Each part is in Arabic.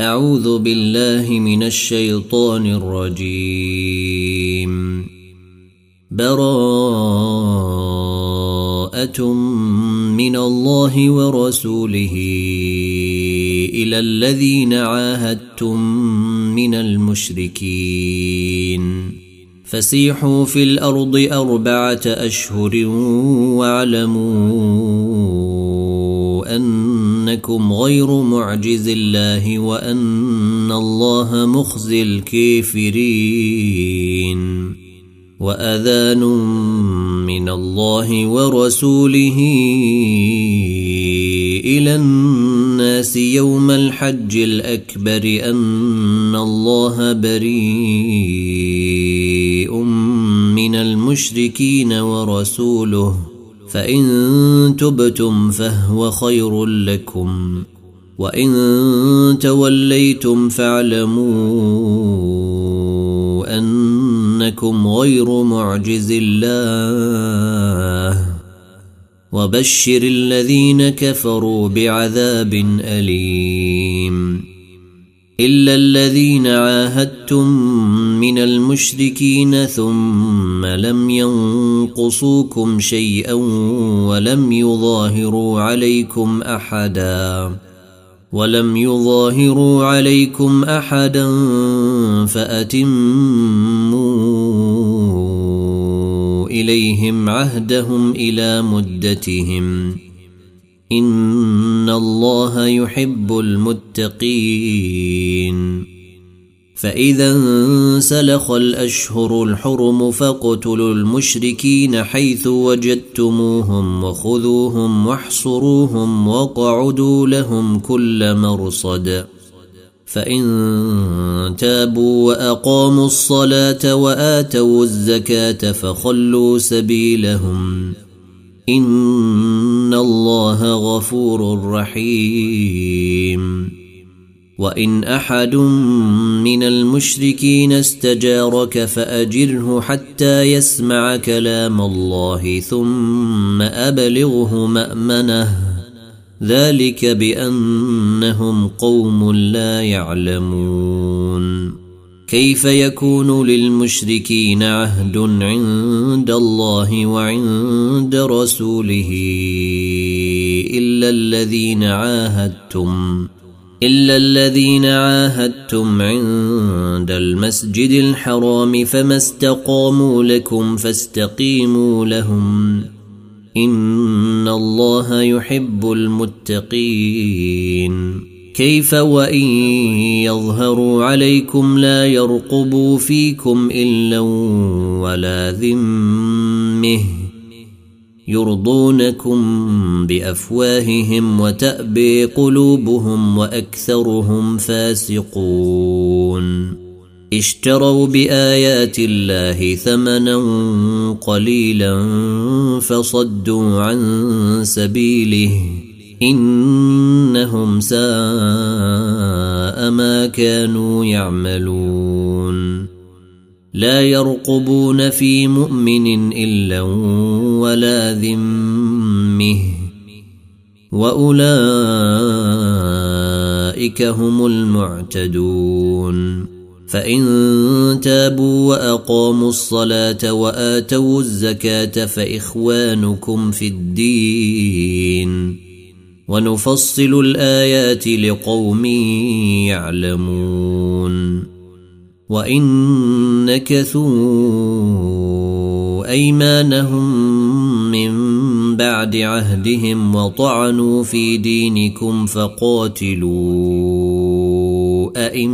أعوذ بالله من الشيطان الرجيم. براءة من الله ورسوله إلى الذين عاهدتم من المشركين فسيحوا في الأرض 4 أشهر واعلموا أنكم غير معجز الله وأن الله مخزي الكافرين. وأذان من الله ورسوله إلى الناس يوم الحج الأكبر أن الله بريء من المشركين ورسوله فإن تبتم فهو خير لكم وإن توليتم فاعلموا أنكم غير معجز الله وبشر الذين كفروا بعذاب أليم. إلا الذين عاهدتم من المشركين ثم لم ينقصوكم شيئا ولم يظاهروا عليكم أحدا فأتموا إليهم عهدهم إلى مدتهم إن الله يحب المتقين. فإذا انسلخ الأشهر الحرم فاقتلوا المشركين حيث وجدتموهم وخذوهم واحصروهم واقعدوا لهم كل مرصد. فإن تابوا وأقاموا الصلاة وآتوا الزكاة فخلوا سبيلهم إن الله غفور رحيم. وإن أحد من المشركين استجارك فأجره حتى يسمع كلام الله ثم أبلغه مأمنه ذلك بأنهم قوم لا يعلمون. كيف يكون للمشركين عهد عند الله وعند رسوله إلا الذين عاهدتم عند المسجد الحرام فما استقاموا لكم فاستقيموا لهم إن الله يحب المتقين. كيف وإن يظهروا عليكم لا يرقبوا فيكم إلا ولا ذمة يرضونكم بأفواههم وتأبي قلوبهم وأكثرهم فاسقون. اشتروا بآيات الله ثمنا قليلا فصدوا عن سبيله إنهم ساء ما كانوا يعملون. لا يرقبون في مؤمن إلا ولا ذمة وأولئك هم المعتدون. فإن تابوا وأقاموا الصلاة وآتوا الزكاة فإخوانكم في الدين ونفصل الآيات لقوم يعلمون. وإن نكثوا أيمانهم من بعد عهدهم وطعنوا في دينكم فقاتلوا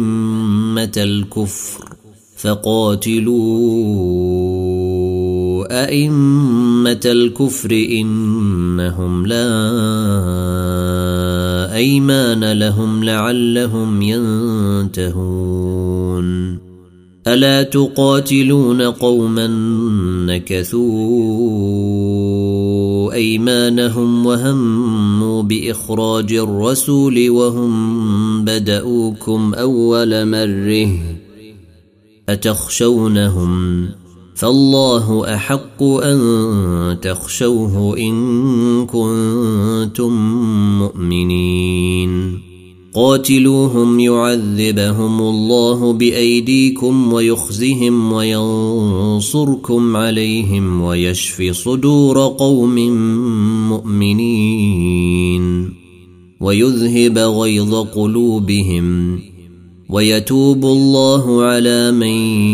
أئمة الكفر إنهم لا أيمان لهم لعلهم ينتهون. ألا تقاتلون قوما نكثوا أيمانهم وهموا بإخراج الرسول وهم بدؤوكم أول مرة أتخشونهم فالله أحق أن تخشوه إن كنتم مؤمنين. قاتلوهم يعذبهم الله بأيديكم ويخزهم وينصركم عليهم ويشف صدور قوم مؤمنين ويذهب غيظ قلوبهم ويتوب الله على من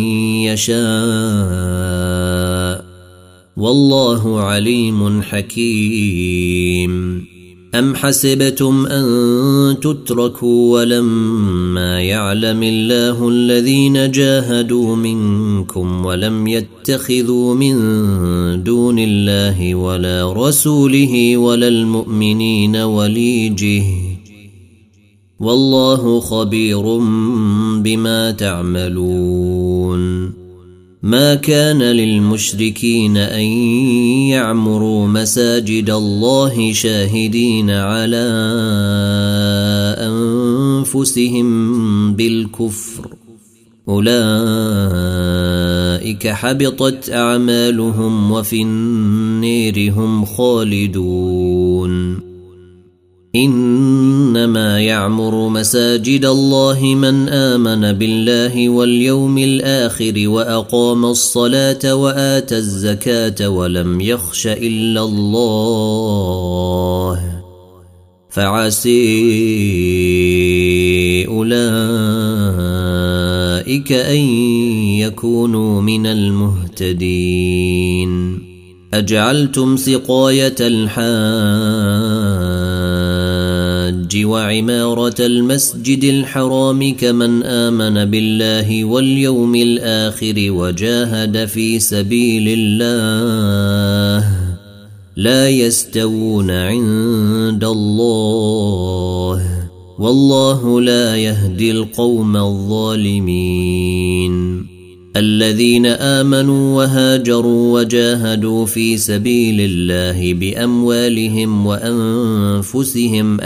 يشاء والله عليم حكيم. أم حسبتم أن تتركوا ولما يعلم الله الذين جاهدوا منكم ولم يتخذوا من دون الله ولا رسوله ولا المؤمنين وليجه والله خبير بما تعملون. ما كان للمشركين أن يعمروا مساجد الله شاهدين على أنفسهم بالكفر أولئك حبطت أعمالهم وفي النير هم خالدون. إنما يعمر مساجد الله من آمن بالله واليوم الآخر وأقام الصلاة وآتى الزكاة ولم يخش إلا الله فعسي أولئك أن يكونوا من المهتدين. أجعلتم سقاية الحاج وعمارة المسجد الحرام كمن آمن بالله واليوم الآخر وجاهد في سبيل الله لا يستوون عند الله والله لا يهدي القوم الظالمين. الذين آمنوا وهاجروا وجاهدوا في سبيل الله بأموالهم وأنفسهم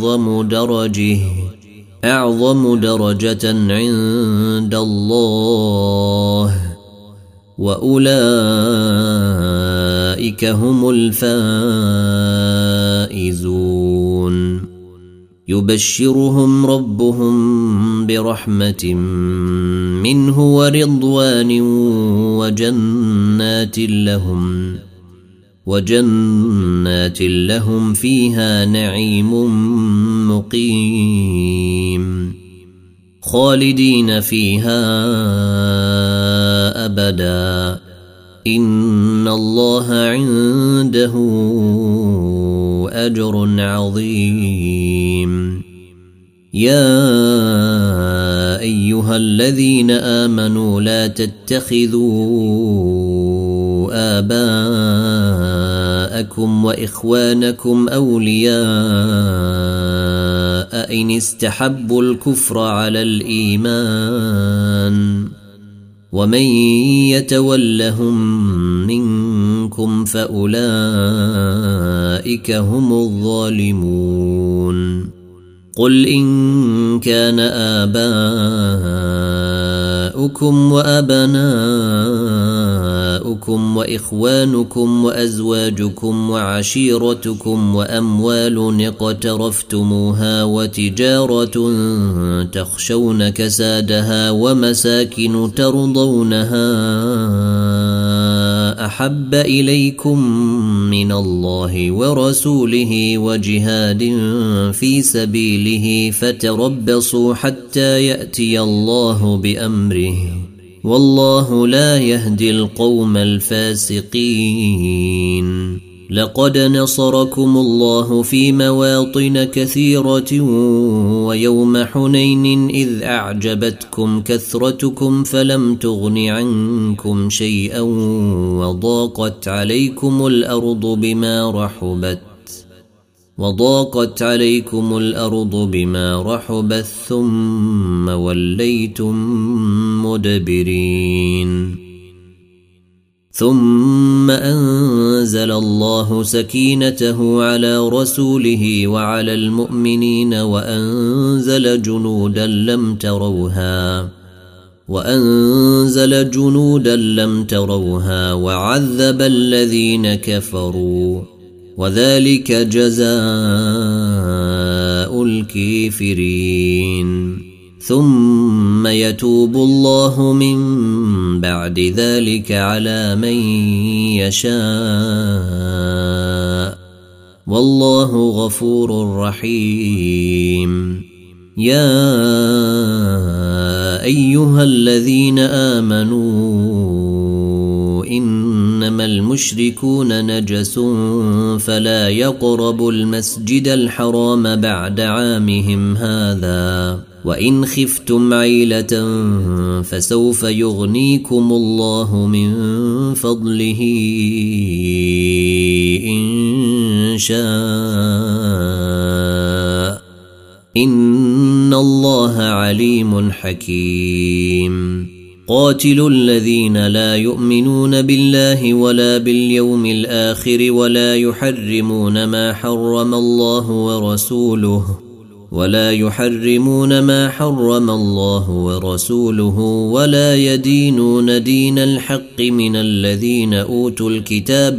أعظم درجة عند الله وأولئك هم الفائزون. يبشرهم ربهم برحمة منه ورضوان وجنات لهم فيها نعيم مقيم خالدين فيها أبدا إن الله عنده أجر عظيم. يا أيها الذين آمنوا لا تتخذوا آباءكم وإخوانكم أولياء إن استحبوا الكفر على الإيمان ومن يتولهم منكم فأولئك هم الظالمون. قل إن كان آباؤكم وأبناؤكم وإخوانكم وأزواجكم وعشيرتكم وأموال اقترفتموها وتجارة تخشون كسادها ومساكن ترضونها أحب إليكم من الله ورسوله وجهاد في سبيله فتربصوا حتى يأتي الله بأمره والله لا يهدي القوم الفاسقين. لقد نصركم الله في مواطن كثيرة ويوم حنين إذ أعجبتكم كثرتكم فلم تغن عنكم شيئا وضاقت عليكم الأرض بما رحبت ثم وليتم مدبرين. ثم أنزل الله سكينته على رسوله وعلى المؤمنين وأنزل جنودا لم تروها وعذب الذين كفروا وذلك جزاء الكافرين ثم يتوب الله من بعد ذلك على من يشاء والله غفور رحيم يا أيها الذين آمنوا إنما المشركون نجس فلا يقربوا المسجد الحرام بعد عامهم هذا وإن خفتم عيلة فسوف يغنيكم الله من فضله إن شاء إن الله عليم حكيم قاتلوا الذين لا يؤمنون بالله ولا باليوم الآخر ولا يحرمون ما حرم الله ورسوله ولا يدينون دين الحق من الذين أوتوا الكتاب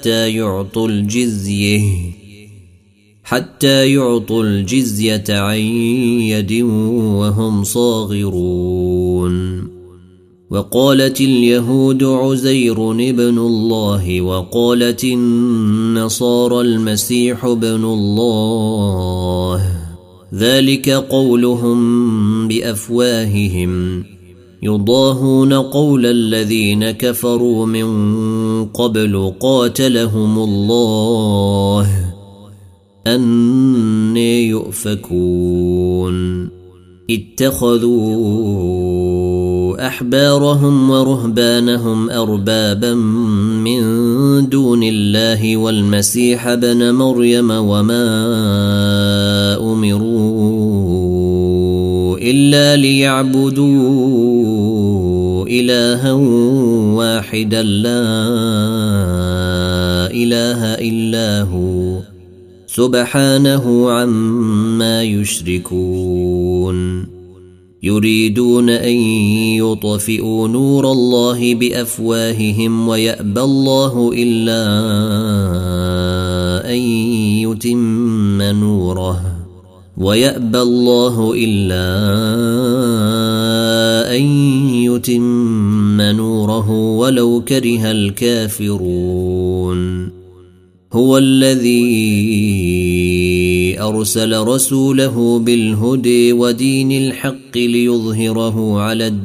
حتى يعطوا الجزية عن يد وهم صاغرون وقالت اليهود عزير ابن الله وقالت النصارى المسيح ابن الله ذلك قولهم بأفواههم يضاهون قول الذين كفروا من قبل قاتلهم الله أنى يؤفكون اتخذوا أحبارهم ورهبانهم أربابا من دون الله والمسيح ابن مريم وما أمروا إلا ليعبدوا إلها واحدا لا إله إلا هو سبحانه عما يشركون يريدون أن يطفئوا نور الله بأفواههم ويأبى الله إلا أن يتم نوره ولو كره الكافرون هو الذي أرسل رسوله بالهدى ودين الحق ليظهره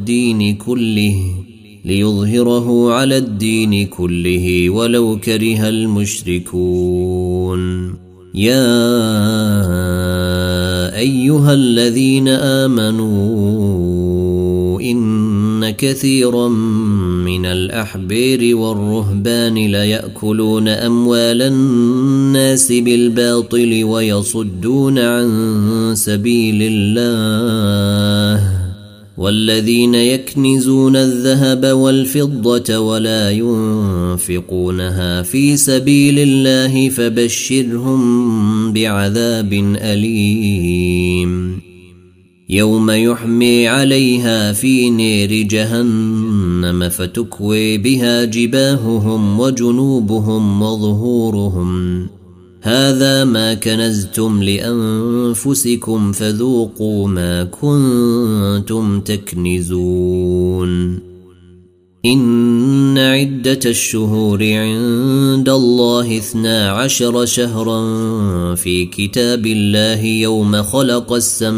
على الدين كله ولو كره المشركون يا أيها الذين آمنوا إن كثيرا من الأحبار والرهبان ليأكلون أموال الناس بالباطل ويصدون عن سبيل الله والذين يكنزون الذهب والفضة ولا ينفقونها في سبيل الله فبشرهم بعذاب أليم يوم يحمي عليها في نار جهنم فتكوي بها جباههم وجنوبهم وظهورهم هذا ما كنزتم لأنفسكم فذوقوا ما كنتم تكنزون إن عدة الشهور عند الله 12 شهرا في كتاب الله يوم خلق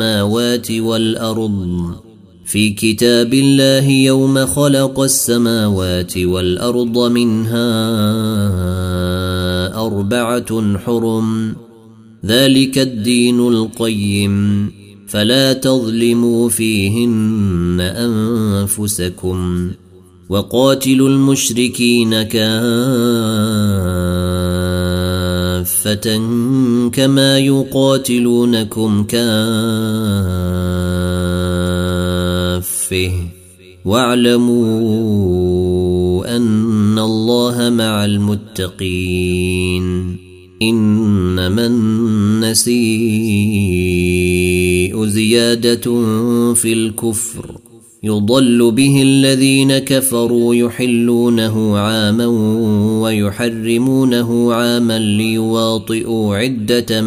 السماوات والأرض منها 4 حرم ذلك الدين القيم فلا تظلموا فيهن أنفسكم وقاتلوا المشركين كافة كما يقاتلونكم كافة واعلموا أن الله مع المتقين إنما النسيء زيادة في الكفر يضل به الذين كفروا يحلونه عاما ويحرمونه عاما ليواطئوا عدة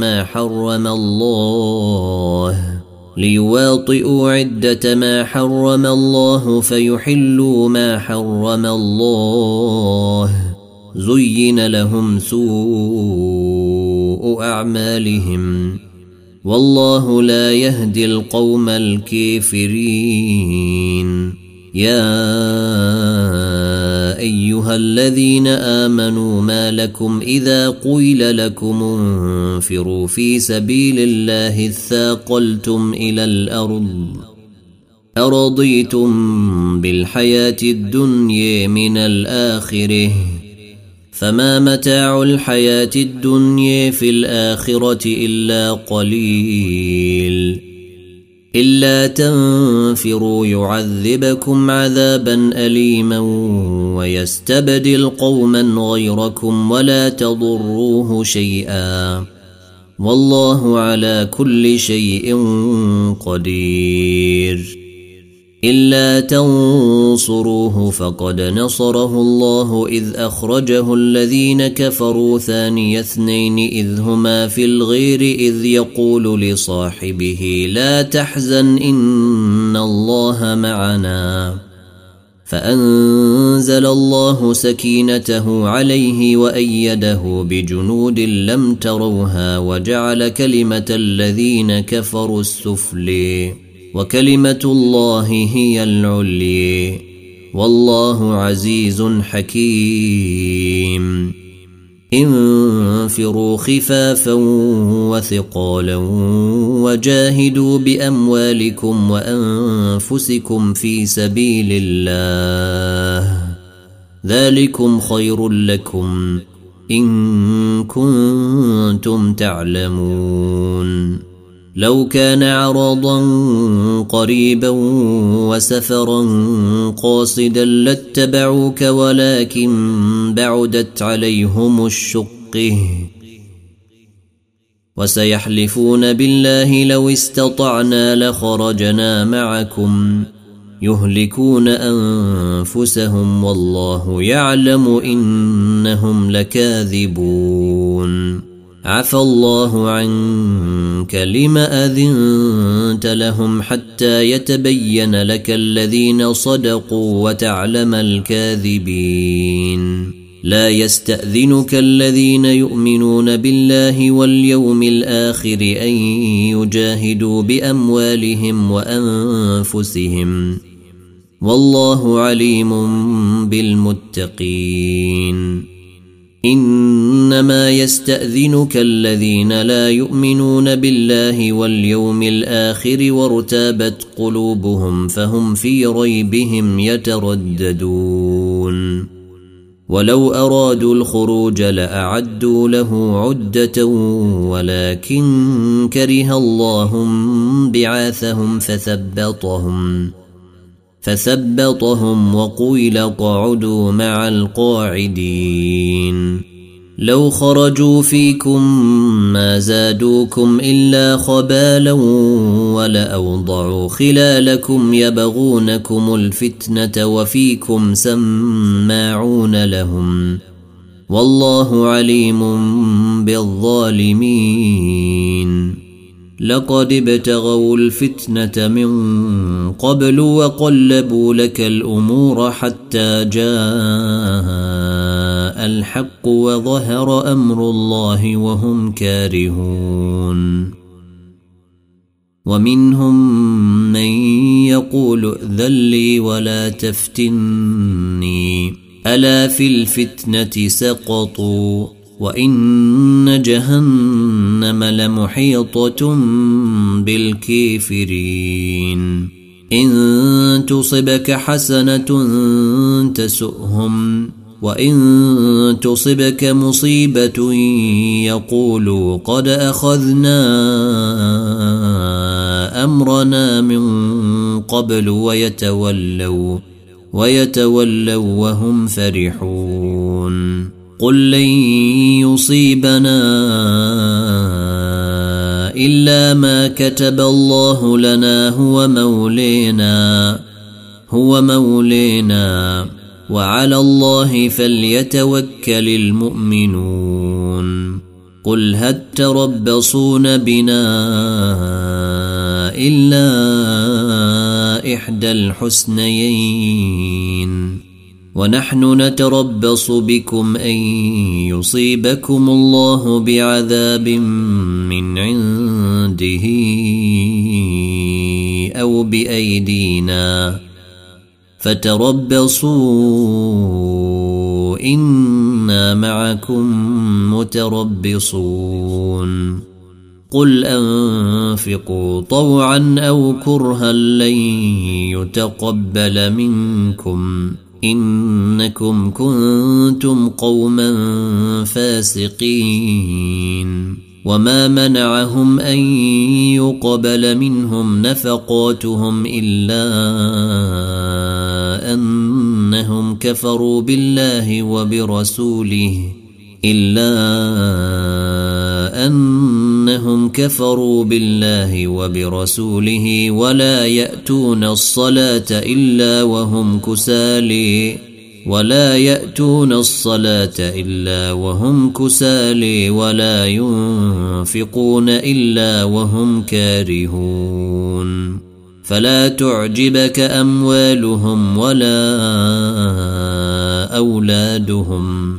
ما حرم الله فيحلوا ما حرم الله زين لهم سوء أعمالهم والله لا يهدي القوم الكافرين. يا أيها الذين آمنوا ما لكم إذا قيل لكم انفروا في سبيل الله اثاقلتم إلى الأرض أرضيتم بالحياة الدنيا من الآخرة فما متاع الحياة الدنيا في الآخرة إلا قليل إلا تنفروا يعذبكم عذابا أليما ويستبدل قوما غيركم ولا تضروه شيئا والله على كل شيء قدير. إلا تنصروه فقد نصره الله إذ أخرجه الذين كفروا ثاني اثنين إذ هما في الغير إذ يقول لصاحبه لا تحزن إن الله معنا فأنزل الله سكينته عليه وأيده بجنود لم تروها وجعل كلمة الذين كفروا السفلي وكلمة الله هي العليا والله عزيز حكيم. انفروا خفافا وثقالا وجاهدوا بأموالكم وأنفسكم في سبيل الله ذلكم خير لكم إن كنتم تعلمون. لو كان عرضا قريبا وسفرا قاصدا لاتبعوك ولكن بعدت عليهم الشقة وسيحلفون بالله لو استطعنا لخرجنا معكم يهلكون أنفسهم والله يعلم إنهم لكاذبون. عفى الله عنك لم أذنت لهم حتى يتبين لك الذين صدقوا وتعلم الكاذبين. لا يستأذنك الذين يؤمنون بالله واليوم الآخر أن يجاهدوا بأموالهم وأنفسهم والله عليم بالمتقين. إنما يستأذنك الذين لا يؤمنون بالله واليوم الآخر وارتابت قلوبهم فهم في ريبهم يترددون. ولو أرادوا الخروج لأعدوا له عدة ولكن كره الله بعاثهم فثبطهم وقيل اقعدوا مع القاعدين. لو خرجوا فيكم ما زادوكم إلا خبالا ولأوضعوا خلالكم يبغونكم الفتنة وفيكم سماعون لهم والله عليم بالظالمين. لقد ابتغوا الفتنة من قبل وقلبوا لك الأمور حتى جاء الحق وظهر أمر الله وهم كارهون. ومنهم من يقول ائذن لي ولا تفتني ألا في الفتنة سقطوا وإن جهنم لمحيطة بالكافرين. إن تصبك حسنة تسؤهم وإن تصبك مصيبة يقولوا قد أخذنا أمرنا من قبل ويتولوا وهم فرحون. قل لن يصيبنا إلا ما كتب الله لنا هو مولينا هو مولينا وعلى الله فليتوكل المؤمنون قل هل تربصون بنا إلا إحدى الحسنيين ونحن نتربص بكم أن يصيبكم الله بعذاب من عنده أو بأيدينا فتربصوا إنا معكم متربصون قل أنفقوا طوعا أو كرها لن يتقبل منكم إنكم كنتم قوما فاسقين وما منعهم أن يقبل منهم نفقاتهم إلا أنهم كفروا بالله وبرسوله ولا يأتون الصلاة إلا وهم كسالى ولا ينفقون إلا وهم كارهون فلا تعجبك أموالهم ولا أولادهم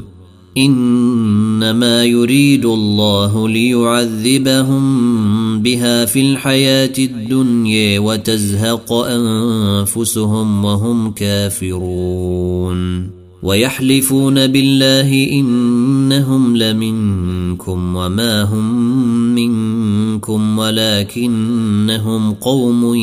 إنما يريد الله ليعذبهم بها في الحياة الدنيا وتزهق أنفسهم وهم كافرون ويحلفون بالله إنهم لمنكم وما هم منكم ولكنهم قوم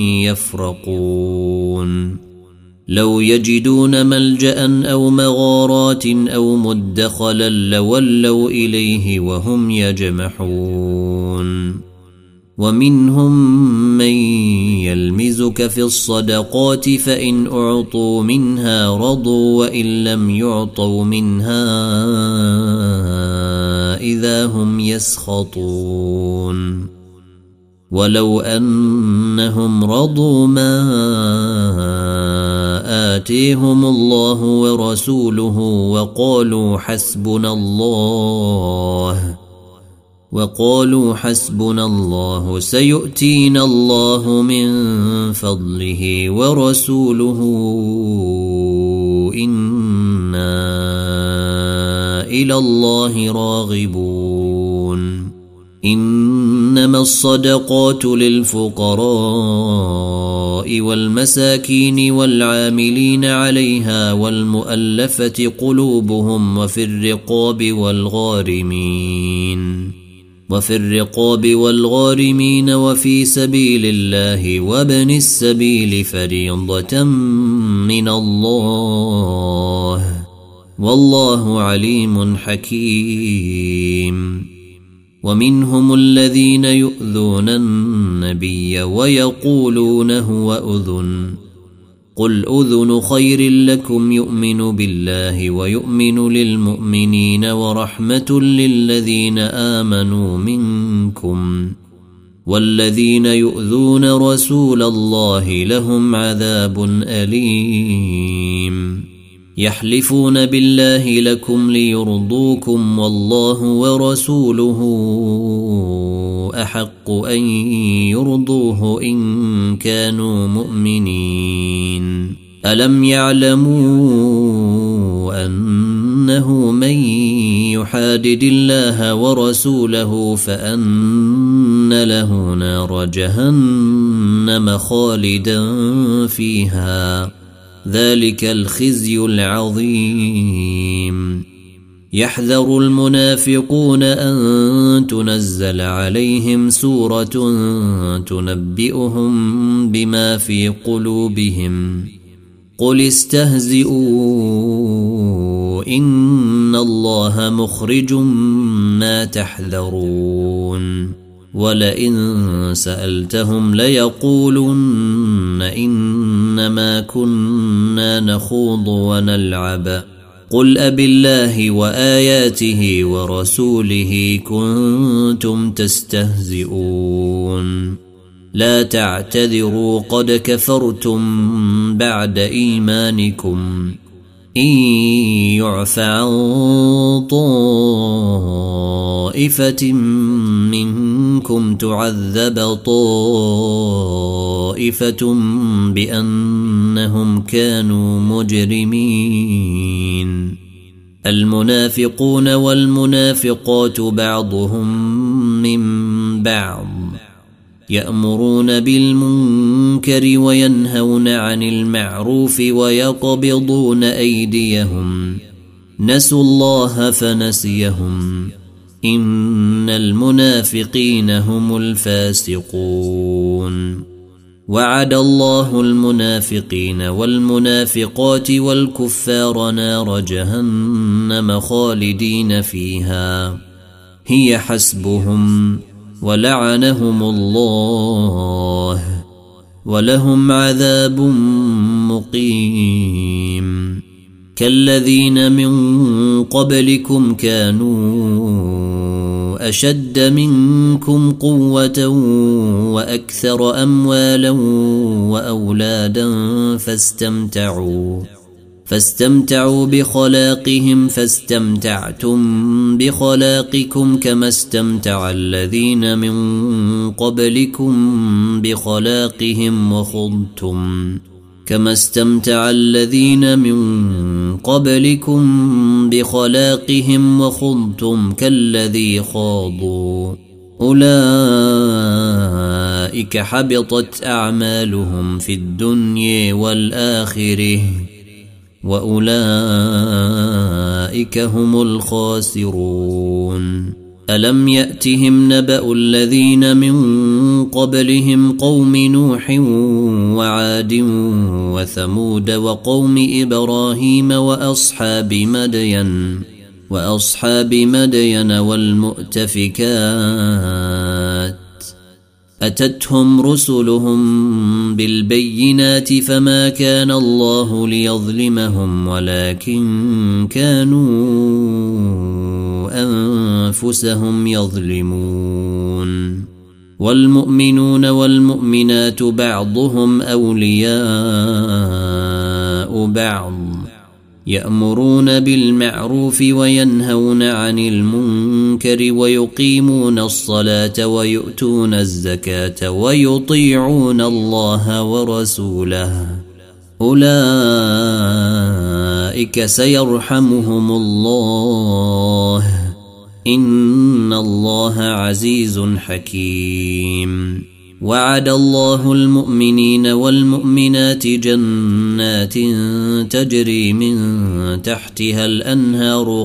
يفرقون لو يجدون ملجأ أو مغارات أو مدخلا لولوا إليه وهم يجمحون ومنهم من يلمزك في الصدقات فإن أعطوا منها رضوا وإن لم يعطوا منها إذا هم يسخطون ولو أنهم رضوا ما آتيهم الله ورسوله وقالوا حسبنا الله سيؤتينا الله من فضله ورسوله إنا إلى الله راغبون إنما الصدقات للفقراء والمساكين والعاملين عليها والمؤلفة قلوبهم وفي الرقاب والغارمين وفي سبيل الله وابن السبيل فريضة من الله والله عليم حكيم ومنهم الذين يؤذون النبي ويقولون هو أذن قل أذن خير لكم يؤمن بالله ويؤمن للمؤمنين ورحمة للذين آمنوا منكم والذين يؤذون رسول الله لهم عذاب أليم يحلفون بالله لكم ليرضوكم والله ورسوله أحق أن يرضوه إن كانوا مؤمنين ألم يعلموا أنه من يحادد الله ورسوله فأن له نار جهنم خالدا فيها ذلك الخزي العظيم يحذر المنافقون أن تنزل عليهم سورة تنبئهم بما في قلوبهم قل استهزئوا إن الله مخرج ما تحذرون ولئن سألتهم ليقولن إنما كنا نخوض ونلعب قل أبالله وآياته ورسوله كنتم تستهزئون لا تعتذروا قد كفرتم بعد إيمانكم إن يعف عن طائفة منكم تعذب طائفة بأنهم كانوا مجرمين. المنافقون والمنافقات بعضهم من بعض يأمرون بالمنكر وينهون عن المعروف ويقبضون أيديهم نسوا الله فنسيهم إن المنافقين هم الفاسقون. وعد الله المنافقين والمنافقات والكفار نار جهنم خالدين فيها هي حسبهم ولعنهم الله ولهم عذاب مقيم. كالذين من قبلكم كانوا أشد منكم قوة وأكثر أموالا وأولادا فاستمتعوا بخلاقهم فاستمتعتم بخلاقكم كما استمتع الذين من قبلكم بخلاقهم وخضتم كالذي خاضوا أولئك حبطت أعمالهم في الدنيا والآخرة وأولئك هم الخاسرون. ألم يأتهم نبأ الذين من قبلهم قوم نوح وعاد وثمود وقوم إبراهيم وأصحاب مدين والمؤتفكات أتتهم رسلهم بالبينات فما كان الله ليظلمهم ولكن كانوا أنفسهم يظلمون. والمؤمنون والمؤمنات بعضهم أولياء بعض يأمرون بالمعروف وينهون عن المنكر ويقيمون الصلاة ويؤتون الزكاة ويطيعون الله ورسوله أولئك سيرحمهم الله إن الله عزيز حكيم. وعد الله المؤمنين والمؤمنات جنات تجري من تحتها الأنهار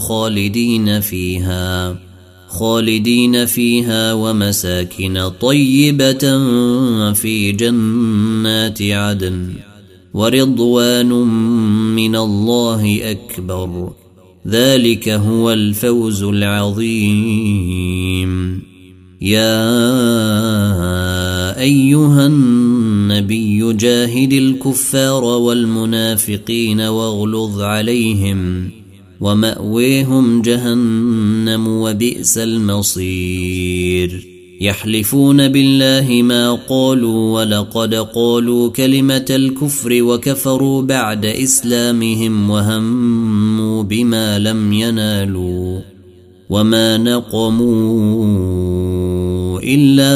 خالدين فيها ومساكن طيبة في جنات عدن ورضوان من الله أكبر ذلك هو الفوز العظيم. يا أيها النبي جاهد الكفار والمنافقين واغلظ عليهم ومأويهم جهنم وبئس المصير. يحلفون بالله ما قالوا ولقد قالوا كلمة الكفر وكفروا بعد إسلامهم وهموا بما لم ينالوا وما نقموا إلا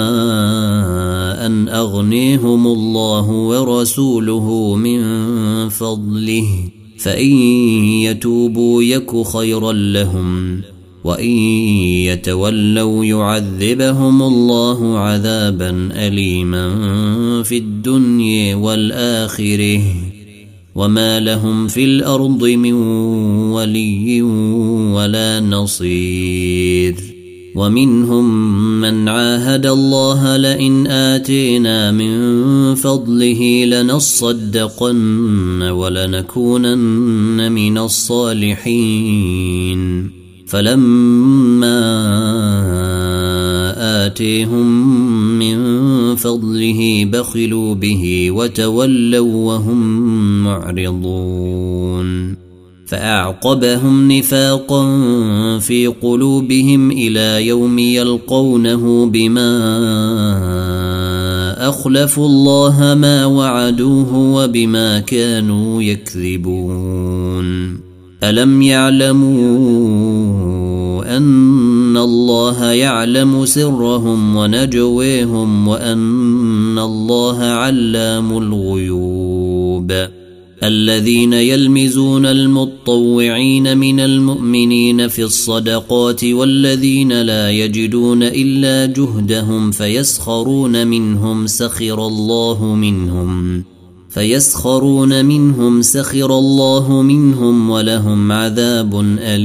أن أغنيهم الله ورسوله من فضله فإن يتوبوا يك خيرا لهم وإن يتولوا يعذبهم الله عذابا أليما في الدنيا والآخرة وما لهم في الأرض من ولي ولا نصير. ومنهم من عاهد الله لئن آتينا من فضله لنصدقن ولنكونن من الصالحين فلما آتيهم من فضله بخلوا به وتولوا وهم معرضون فأعقبهم نفاقا في قلوبهم إلى يوم يلقونه بما أخلفوا الله ما وعدوه وبما كانوا يكذبون ألم يعلموا أن الله يعلم سرهم ونجويهم وأن الله علام الغيوب الذين يلمزون المطوعين من المؤمنين في الصدقات والذين لا يجدون إلا جهدهم فيسخرون منهم سخر الله منهم ولهم عذاب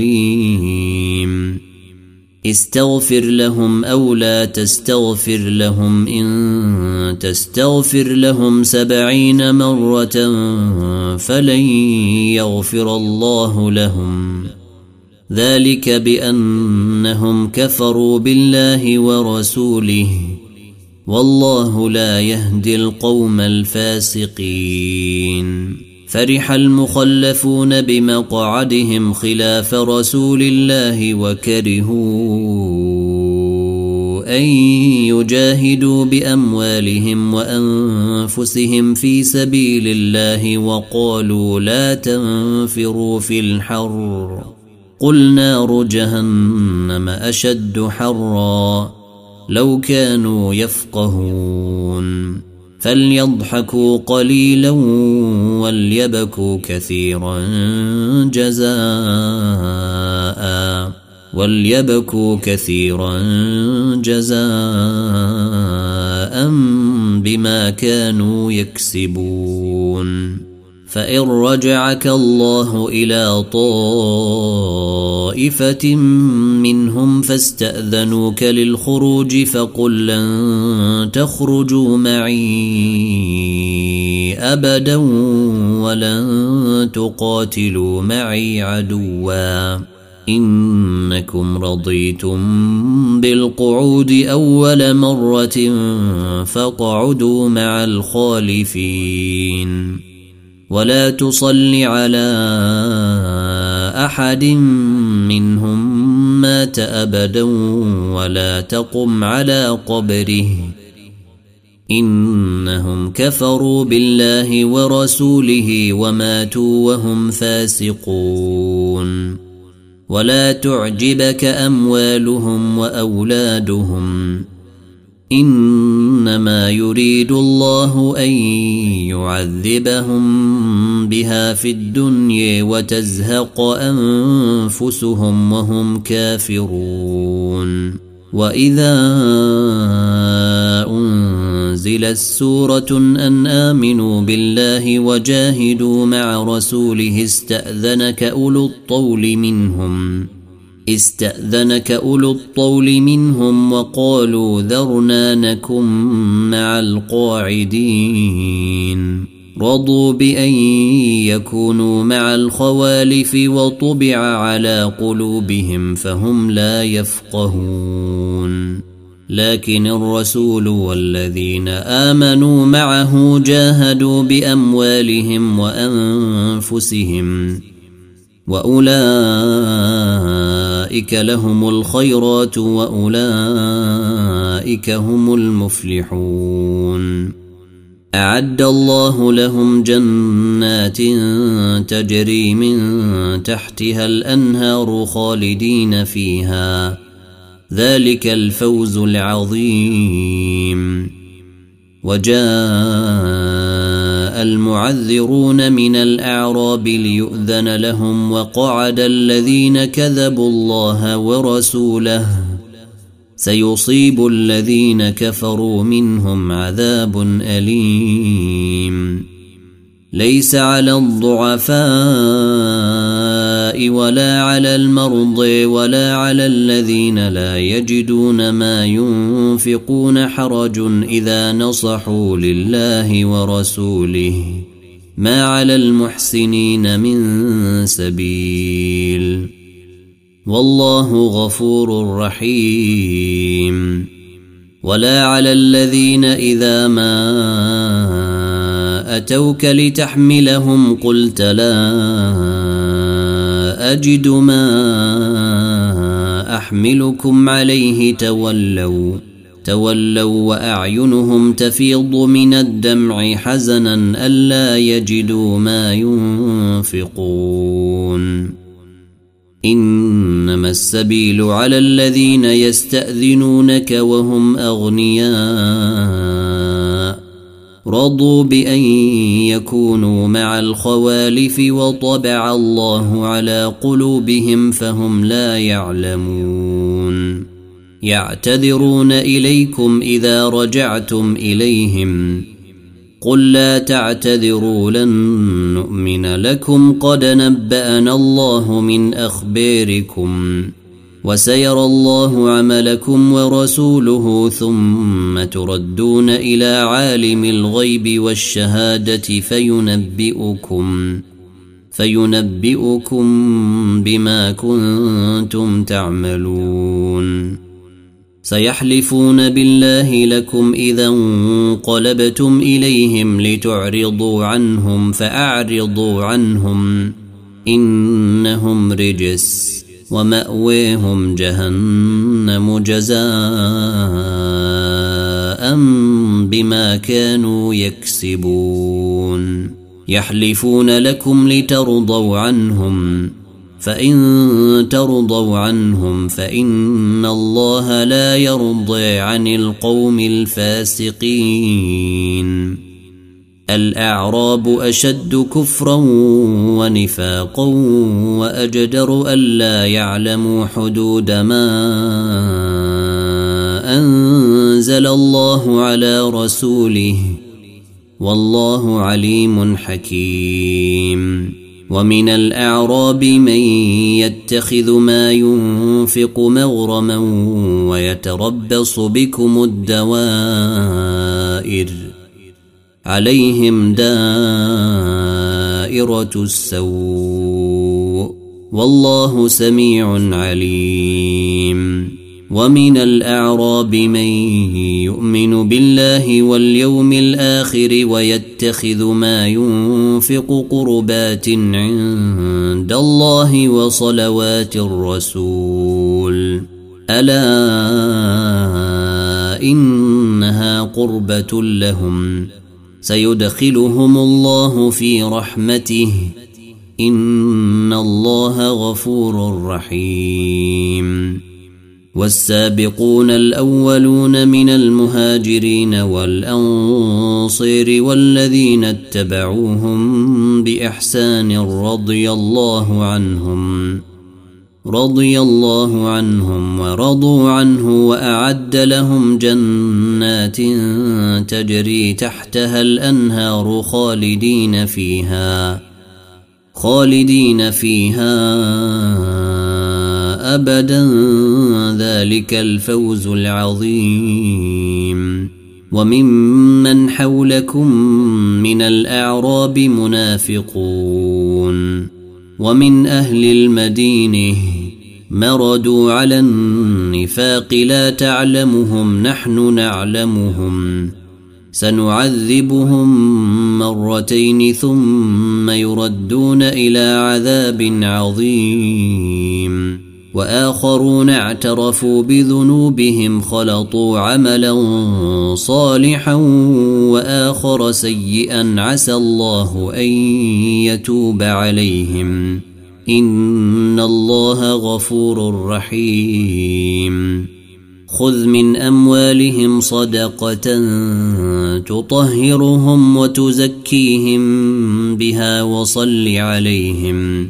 أليم استغفر لهم أو لا تستغفر لهم إن تستغفر لهم 70 مرة فلن يغفر الله لهم ذلك بأنهم كفروا بالله ورسوله والله لا يهدي القوم الفاسقين فرح المخلفون بمقعدهم خلاف رسول الله وكرهوا أن يجاهدوا بأموالهم وأنفسهم في سبيل الله وقالوا لا تنفروا في الحر قل نار جهنم أشد حرا لو كانوا يفقهون فليضحكوا قليلا وليبكوا كثيرا جزاء بما كانوا يكسبون فإن رجعك الله إلى طائفة منهم فاستأذنوك للخروج فقل لن تخرجوا معي أبدا ولن تقاتلوا معي عدوا إنكم رضيتم بالقعود أول مرة فاقعدوا مع الخالفين ولا تصل على أحد منهم مات أبدا ولا تقم على قبره إنهم كفروا بالله ورسوله وماتوا وهم فاسقون ولا تعجبك أموالهم وأولادهم إنما يريد الله أن يعذبهم بها في الدنيا وتزهق أنفسهم وهم كافرون وإذا أنزلت سورة أن آمنوا بالله وجاهدوا مع رسوله استأذنك أولو الطول منهم وقالوا ذرنا نكن مع القاعدين رضوا بأن يكونوا مع الخوالف وطبع على قلوبهم فهم لا يفقهون لكن الرسول والذين آمنوا معه جاهدوا بأموالهم وأنفسهم وأولئك لهم الخيرات وأولئك هم المفلحون أعد الله لهم جنات تجري من تحتها الأنهار خالدين فيها ذلك الفوز العظيم وجاء المعذرون من الأعراب ليؤذن لهم وقعد الذين كذبوا الله ورسوله سيصيب الذين كفروا منهم عذاب أليم ليس على الضعفاء ولا على المرضى ولا على الذين لا يجدون ما ينفقون حرج إذا نصحوا لله ورسوله ما على المحسنين من سبيل والله غفور رحيم ولا على الذين إذا ما أتوك لتحملهم قلت لا أجد ما أحملكم عليه تولوا وأعينهم تفيض من الدمع حزنا ألا يجدوا ما ينفقون إنما السبيل على الذين يستأذنونك وهم أغنياء رضوا بأن يكونوا مع الخوالف وطبع الله على قلوبهم فهم لا يعلمون يعتذرون إليكم إذا رجعتم إليهم قل لا تعتذروا لن نؤمن لكم قد نبأنا الله من أخباركم وسيرى الله عملكم ورسوله ثم تردون إلى عالم الغيب والشهادة فينبئكم بما كنتم تعملون سيحلفون بالله لكم إذا انقلبتم إليهم لتعرضوا عنهم فأعرضوا عنهم إنهم رجس ومأويهم جهنم جزاء بما كانوا يكسبون يحلفون لكم لترضوا عنهم فإن ترضوا عنهم فإن الله لا يرضى عن القوم الفاسقين الأعراب أشد كفرا ونفاقا وأجدر ألا يعلموا حدود ما أنزل الله على رسوله والله عليم حكيم ومن الأعراب من يتخذ ما ينفق مغرما ويتربص بكم الدوائر عليهم دائرة السوء والله سميع عليم ومن الأعراب من يؤمن بالله واليوم الآخر ويتخذ ما ينفق قربات عند الله وصلوات الرسول ألا إنها قربة لهم سيدخلهم الله في رحمته إن الله غفور رحيم والسابقون الأولون من المهاجرين والأنصار والذين اتبعوهم بإحسان رضي الله عنهم ورضوا عنه وأعد لهم جنات تجري تحتها الأنهار خالدين فيها أبدا ذلك الفوز العظيم وممن حولكم من الأعراب منافقون ومن أهل المدينة مردوا على النفاق لا تعلمهم نحن نعلمهم سنعذبهم مرتين ثم يردون إلى عذاب عظيم وآخرون اعترفوا بذنوبهم خلطوا عملا صالحا وآخر سيئا عسى الله أن يتوب عليهم إن الله غفور رحيم خذ من أموالهم صدقة تطهرهم وتزكيهم بها وصل عليهم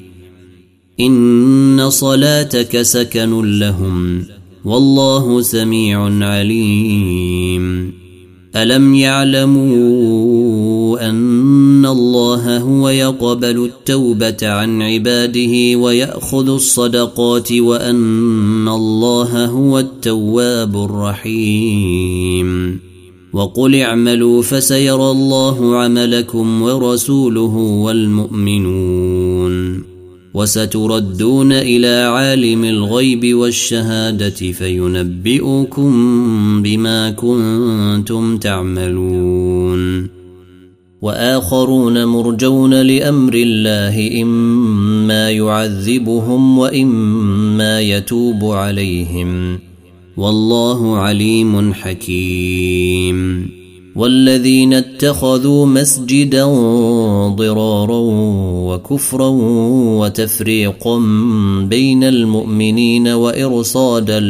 إن صلاتك سكن لهم والله سميع عليم ألم يعلموا أن الله هو يقبل التوبة عن عباده ويأخذ الصدقات وأن الله هو التواب الرحيم وقل اعملوا فسيرى الله عملكم ورسوله والمؤمنون وستردون إلى عالم الغيب والشهادة فينبئكم بما كنتم تعملون وآخرون مرجون لأمر الله إما يعذبهم وإما يتوب عليهم والله عليم حكيم. والذين اتخذوا مسجدا ضرارا وكفرا وتفريقا بين المؤمنين وإرصادا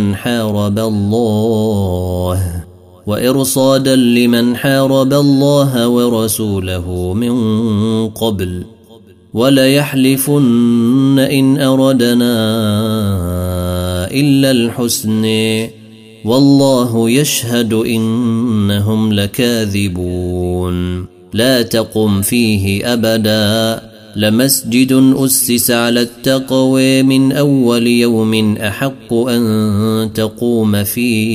لمن حارب الله ورسوله من قبل وليحلفن إن أردنا إلا الحسن والله يشهد إنهم لكاذبون. لا تقم فيه أبدا لمسجد أسس على التقوى من أول يوم أحق أن تقوم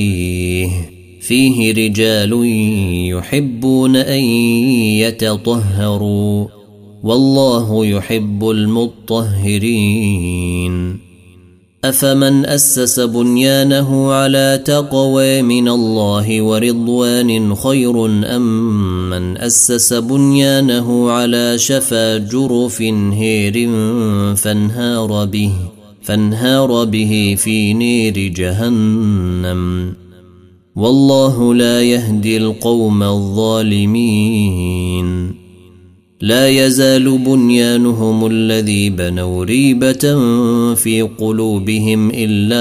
فيه رجال يحبون أن يتطهروا والله يحب المطهرين. أفمن أسس بنيانه على تقوى من الله ورضوان خير أم من أسس بنيانه على شفا جرف هير فانهار به في نير جهنم والله لا يهدي القوم الظالمين. لا يزال بنيانهم الذي بنوا ريبة في قلوبهم إلا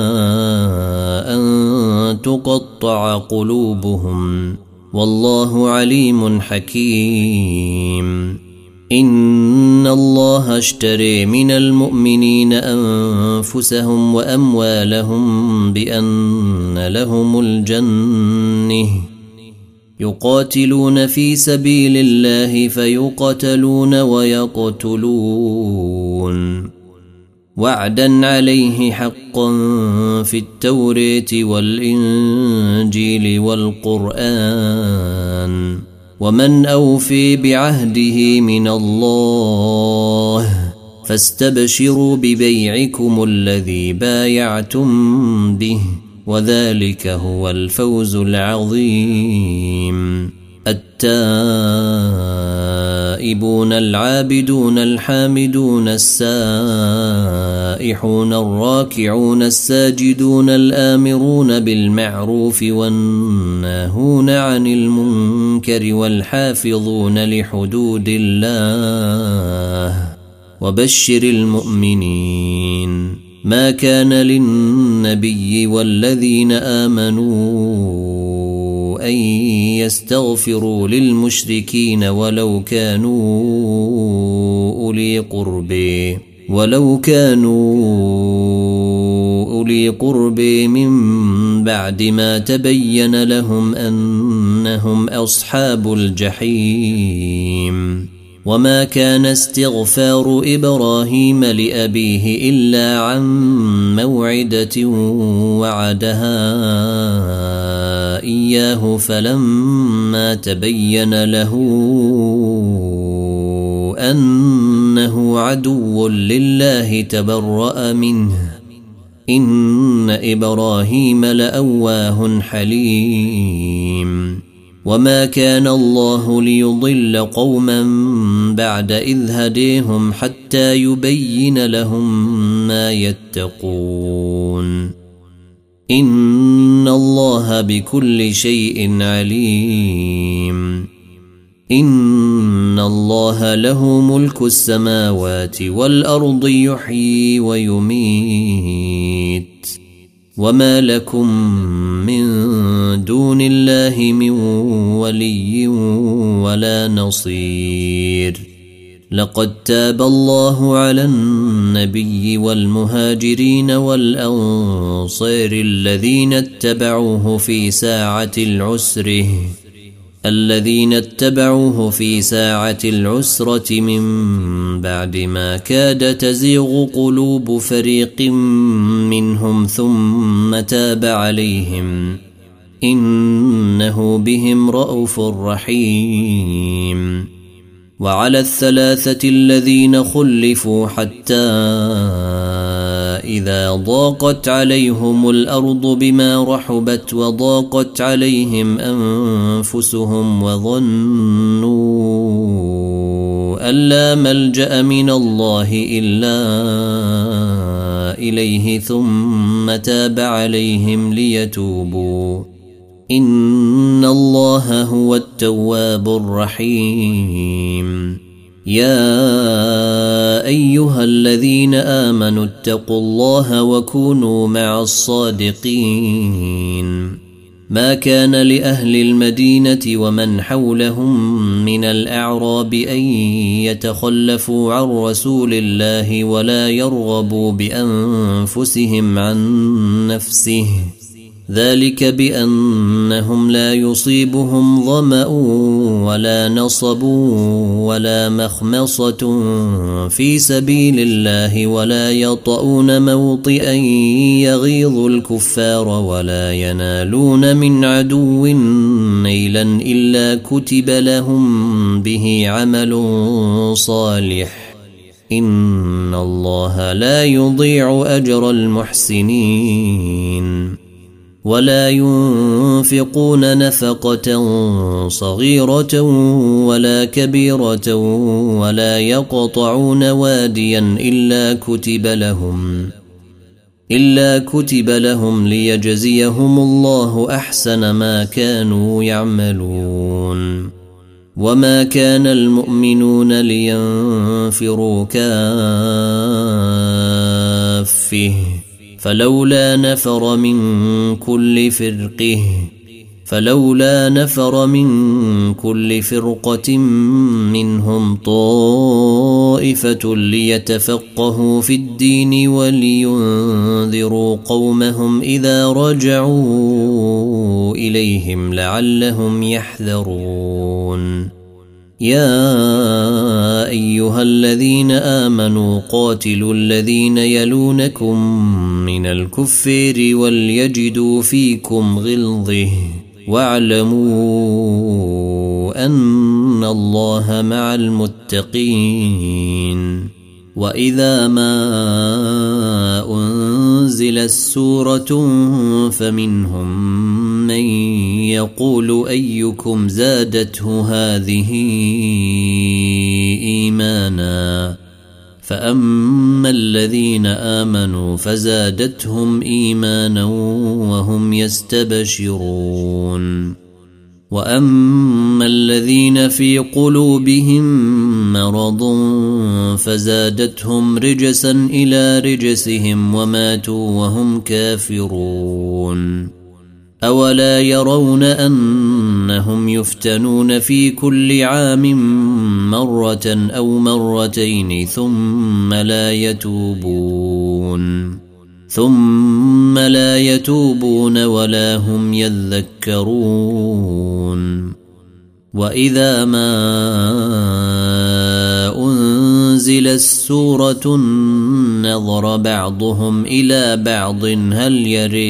أن تقطع قلوبهم والله عليم حكيم. إن الله اشتري من المؤمنين أنفسهم وأموالهم بأن لهم الجنة يقاتلون في سبيل الله فيقتلون ويقتلون وعدا عليه حقا في التوراة والإنجيل والقرآن ومن أوفي بعهده من الله فاستبشروا ببيعكم الذي بايعتم به وذلك هو الفوز العظيم. التائبون العابدون الحامدون السائحون الراكعون الساجدون الآمرون بالمعروف والناهون عن المنكر والحافظون لحدود الله وبشر المؤمنين. ما كان للنبي والذين آمنوا أن يستغفروا للمشركين ولو كانوا أولي قرب من بعد ما تبين لهم أنهم أصحاب الجحيم. وما كان استغفار إبراهيم لأبيه إلا عن موعدة وعدها إياه فلما تبين له أنه عدو لله تبرأ منه إن إبراهيم لأواه حليم. وما كان الله ليضل قوما بعد إذ هديهم حتى يبين لهم ما يتقون إن الله بكل شيء عليم. إن الله له ملك السماوات والأرض يحيي ويميت وما لكم من دون الله من ولي ولا نصير. لقد تاب الله على النبي والمهاجرين والأنصار الذين اتبعوه في ساعة العسرة من بعد ما كاد تزيغ قلوب فريق منهم ثم تاب عليهم إنه بهم رءوف رحيم. وعلى الثلاثة الذين خلفوا حتى إذا ضاقت عليهم الأرض بما رحبت وضاقت عليهم أنفسهم وظنوا أن لا ملجأ من الله إلا إليه ثم تاب عليهم ليتوبوا إن الله هو التواب الرحيم يا أيها الذين آمنوا اتقوا الله وكونوا مع الصادقين ما كان لأهل المدينة ومن حولهم من الأعراب أن يتخلفوا عن رسول الله ولا يرغبوا بأنفسهم عن نفسه ذلك بأنهم لا يصيبهم ظمأ ولا نصب ولا مخمصة في سبيل الله ولا يطؤون موطئا يغيظ الكفار ولا ينالون من عدو نيلا إلا كتب لهم به عمل صالح إن الله لا يضيع أجر المحسنين ولا ينفقون نفقة صغيرة ولا كبيرة ولا يقطعون واديا إلا كتب لهم ليجزيهم الله أحسن ما كانوا يعملون وما كان المؤمنون لينفروا كافة فلولا نفر من كل فرقة منهم طائفة ليتفقهوا في الدين ولينذروا قومهم إذا رجعوا إليهم لعلهم يحذرون يا أيها الذين آمنوا قاتلوا الذين يلونكم من الكفار وليجدوا فيكم غلظة واعلموا أن الله مع المتقين وإذا ما أنزلت سورة فمنهم من يقول أيكم زادته هذه إيمانا فأما الذين آمنوا فزادتهم إيمانا وهم يستبشرون وأما الذين في قلوبهم مرض فزادتهم رجسا إلى رجسهم وماتوا وهم كافرون أولا يرون أنهم يفتنون في كل عام مرة أو مرتين ثم لا يتوبون ولا هم يذكرون وإذا ما أنزلت سورة نظر بعضهم إلى بعض هل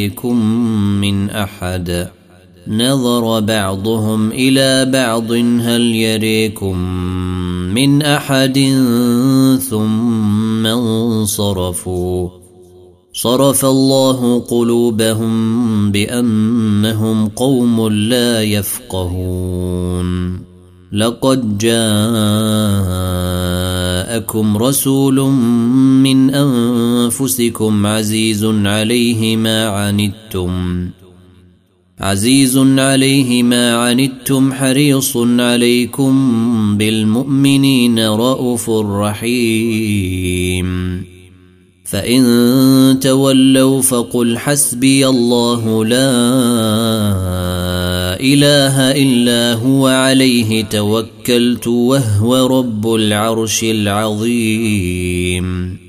يريكم من أحد ثم انصرفوا صرف الله قلوبهم بأنهم قوم لا يفقهون لقد جاءكم رسول من أنفسكم عزيز عليه ما عنتم حريص عليكم بالمؤمنين رءوف رحيم فإن تولوا فقل حسبي الله لا إله إلا هو عليه توكلت وهو رب العرش العظيم